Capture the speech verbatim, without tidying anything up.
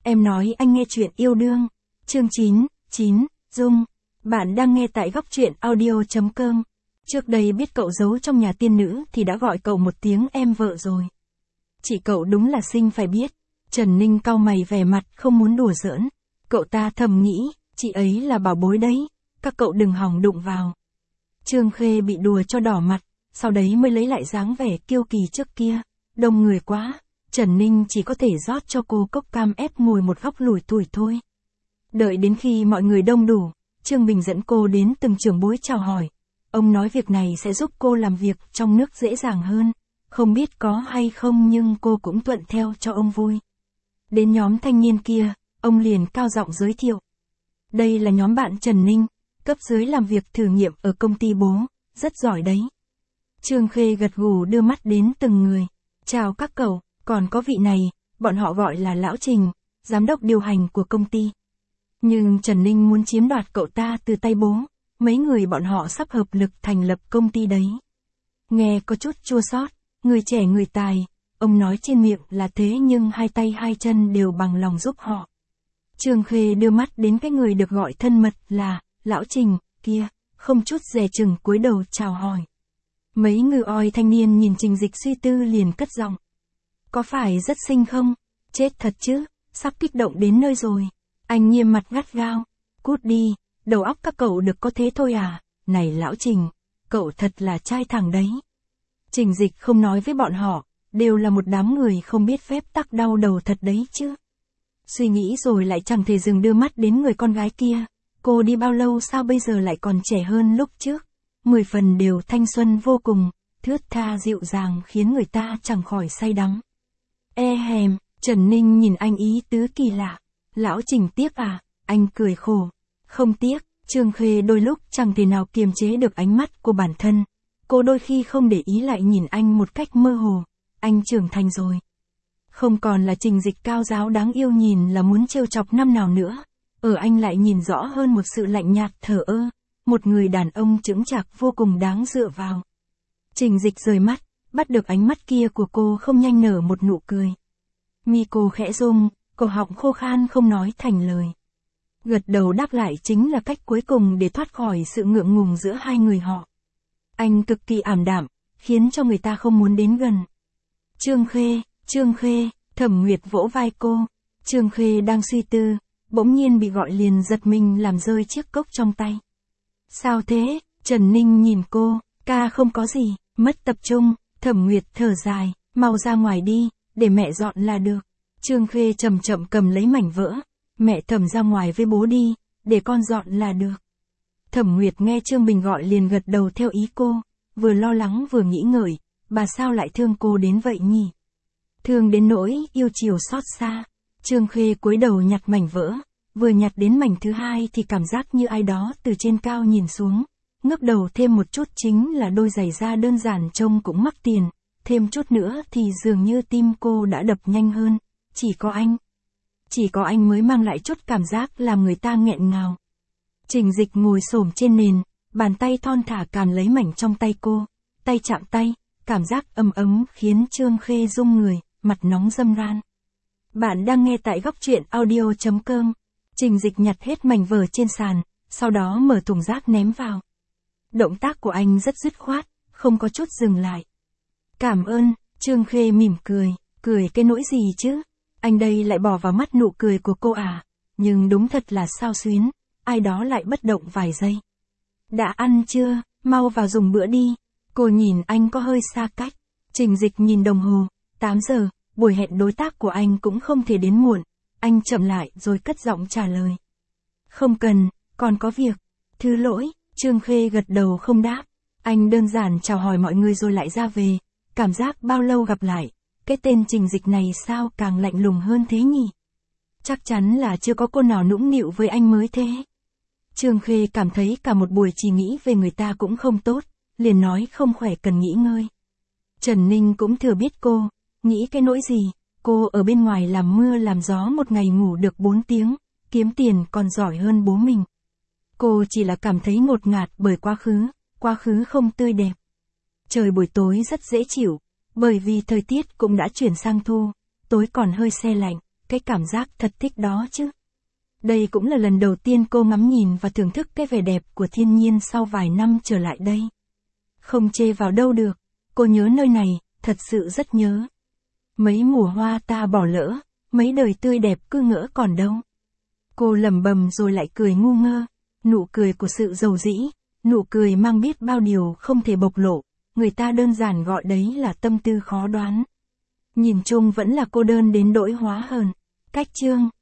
Em nói anh nghe chuyện yêu đương. Chương chín, chín, Dung. Bạn đang nghe tại góc truyện audio.com. Trước đây biết cậu giấu trong nhà tiên nữ thì đã gọi cậu một tiếng em vợ rồi. Chị cậu đúng là xinh phải biết. Trần Ninh cau mày vẻ mặt không muốn đùa giỡn. Cậu ta thầm nghĩ, chị ấy là bảo bối đấy, các cậu đừng hòng đụng vào. Trương Khê bị đùa cho đỏ mặt, sau đấy mới lấy lại dáng vẻ kiêu kỳ trước kia. Đông người quá, Trần Ninh chỉ có thể rót cho cô cốc cam ép ngồi một góc lủi thủi thôi. Đợi đến khi mọi người đông đủ, Trương Bình dẫn cô đến từng trưởng bối chào hỏi. Ông nói việc này sẽ giúp cô làm việc trong nước dễ dàng hơn. Không biết có hay không nhưng cô cũng thuận theo cho ông vui. Đến nhóm thanh niên kia, ông liền cao giọng giới thiệu. Đây là nhóm bạn Trần Ninh, cấp dưới làm việc thử nghiệm ở công ty bố, rất giỏi đấy. Trương Khê gật gù đưa mắt đến từng người. Chào các cậu, còn có vị này, bọn họ gọi là Lão Trình, giám đốc điều hành của công ty. Nhưng Trần Ninh muốn chiếm đoạt cậu ta từ tay bố, mấy người bọn họ sắp hợp lực thành lập công ty đấy. Nghe có chút chua xót, người trẻ người tài, ông nói trên miệng là thế nhưng hai tay hai chân đều bằng lòng giúp họ. Trương Khê đưa mắt đến cái người được gọi thân mật là Lão Trình kia, không chút dè chừng cúi đầu chào hỏi. Mấy ngư oi thanh niên nhìn Trình Dịch suy tư liền cất giọng. Có phải rất xinh không? Chết thật chứ, sắp kích động đến nơi rồi. Anh nghiêm mặt gắt gao. Cút đi, đầu óc các cậu được có thế thôi à? Này Lão Trình, cậu thật là trai thẳng đấy. Trình Dịch không nói với bọn họ, đều là một đám người không biết phép tắc đau đầu thật đấy chứ. Suy nghĩ rồi lại chẳng thể dừng đưa mắt đến người con gái kia. Cô đi bao lâu sao bây giờ lại còn trẻ hơn lúc trước? Mười phần đều thanh xuân vô cùng, thướt tha dịu dàng khiến người ta chẳng khỏi say đắm. E hèm, Trần Ninh nhìn anh ý tứ kỳ lạ. Lão Trình tiếc à? Anh cười khổ. Không tiếc, Trương Khê đôi lúc chẳng thể nào kiềm chế được ánh mắt của bản thân. Cô đôi khi không để ý lại nhìn anh một cách mơ hồ. Anh trưởng thành rồi. Không còn là Trình Dịch cao giáo đáng yêu nhìn là muốn trêu chọc năm nào nữa. Ở anh lại nhìn rõ hơn một sự lạnh nhạt thờ ơ. Một người đàn ông chững chạc vô cùng đáng dựa vào. Trình Dịch rời mắt, bắt được ánh mắt kia của cô không nhanh nở một nụ cười. Mi cô khẽ rung, cổ họng khô khan không nói thành lời. Gật đầu đáp lại chính là cách cuối cùng để thoát khỏi sự ngượng ngùng giữa hai người họ. Anh cực kỳ ảm đạm, khiến cho người ta không muốn đến gần. Trương Khê, Trương Khê, Thẩm Nguyệt vỗ vai cô. Trương Khê đang suy tư, bỗng nhiên bị gọi liền giật mình làm rơi chiếc cốc trong tay. Sao thế? Trần Ninh nhìn cô, ca không có gì, mất tập trung. Thẩm Nguyệt thở dài, mau ra ngoài đi, để mẹ dọn là được. Trương Khê chậm chậm cầm lấy mảnh vỡ, mẹ Thẩm ra ngoài với bố đi, để con dọn là được. Thẩm Nguyệt nghe Trương Bình gọi liền gật đầu theo ý cô, vừa lo lắng vừa nghĩ ngợi, bà sao lại thương cô đến vậy nhỉ? Thương đến nỗi yêu chiều xót xa. Trương Khê cúi đầu nhặt mảnh vỡ, vừa nhặt đến mảnh thứ hai thì cảm giác như ai đó từ trên cao nhìn xuống. Ngước đầu thêm một chút chính là đôi giày da đơn giản trông cũng mắc tiền, thêm chút nữa thì dường như tim cô đã đập nhanh hơn. Chỉ có anh, chỉ có anh mới mang lại chút cảm giác làm người ta nghẹn ngào. Trình Dịch ngồi xổm trên nền, bàn tay thon thả càn lấy mảnh trong tay cô, tay chạm tay, cảm giác ấm ấm khiến Trương Khê rung người, mặt nóng râm ran. Bạn đang nghe tại góc truyện audio.com. Trình Dịch nhặt hết mảnh vỡ trên sàn, sau đó mở thùng rác ném vào. Động tác của anh rất dứt khoát, không có chút dừng lại. Cảm ơn, Trương Khê mỉm cười, cười cái nỗi gì chứ? Anh đây lại bỏ vào mắt nụ cười của cô à? Nhưng đúng thật là sao xuyến, ai đó lại bất động vài giây. Đã ăn chưa? Mau vào dùng bữa đi. Cô nhìn anh có hơi xa cách. Trình Dịch nhìn đồng hồ, tám giờ, buổi hẹn đối tác của anh cũng không thể đến muộn. Anh chậm lại rồi cất giọng trả lời. Không cần, còn có việc. Thứ lỗi, Trương Khê gật đầu không đáp. Anh đơn giản chào hỏi mọi người rồi lại ra về. Cảm giác bao lâu gặp lại, cái tên Trình Dịch này sao càng lạnh lùng hơn thế nhỉ? Chắc chắn là chưa có cô nào nũng nịu với anh mới thế. Trương Khê cảm thấy cả một buổi chỉ nghĩ về người ta cũng không tốt, liền nói không khỏe cần nghỉ ngơi. Trần Ninh cũng thừa biết cô, nghĩ cái nỗi gì, cô ở bên ngoài làm mưa làm gió một ngày ngủ được bốn tiếng, kiếm tiền còn giỏi hơn bố mình. Cô chỉ là cảm thấy ngột ngạt bởi quá khứ, quá khứ không tươi đẹp. Trời buổi tối rất dễ chịu, bởi vì thời tiết cũng đã chuyển sang thu, tối còn hơi se lạnh, cái cảm giác thật thích đó chứ. Đây cũng là lần đầu tiên cô ngắm nhìn và thưởng thức cái vẻ đẹp của thiên nhiên sau vài năm trở lại đây. Không chê vào đâu được, cô nhớ nơi này, thật sự rất nhớ. Mấy mùa hoa ta bỏ lỡ, mấy đời tươi đẹp cứ ngỡ còn đâu. Cô lẩm bẩm rồi lại cười ngu ngơ, nụ cười của sự giàu dĩ, nụ cười mang biết bao điều không thể bộc lộ, người ta đơn giản gọi đấy là tâm tư khó đoán. Nhìn chung vẫn là cô đơn đến đỗi hóa hờn. Cách chương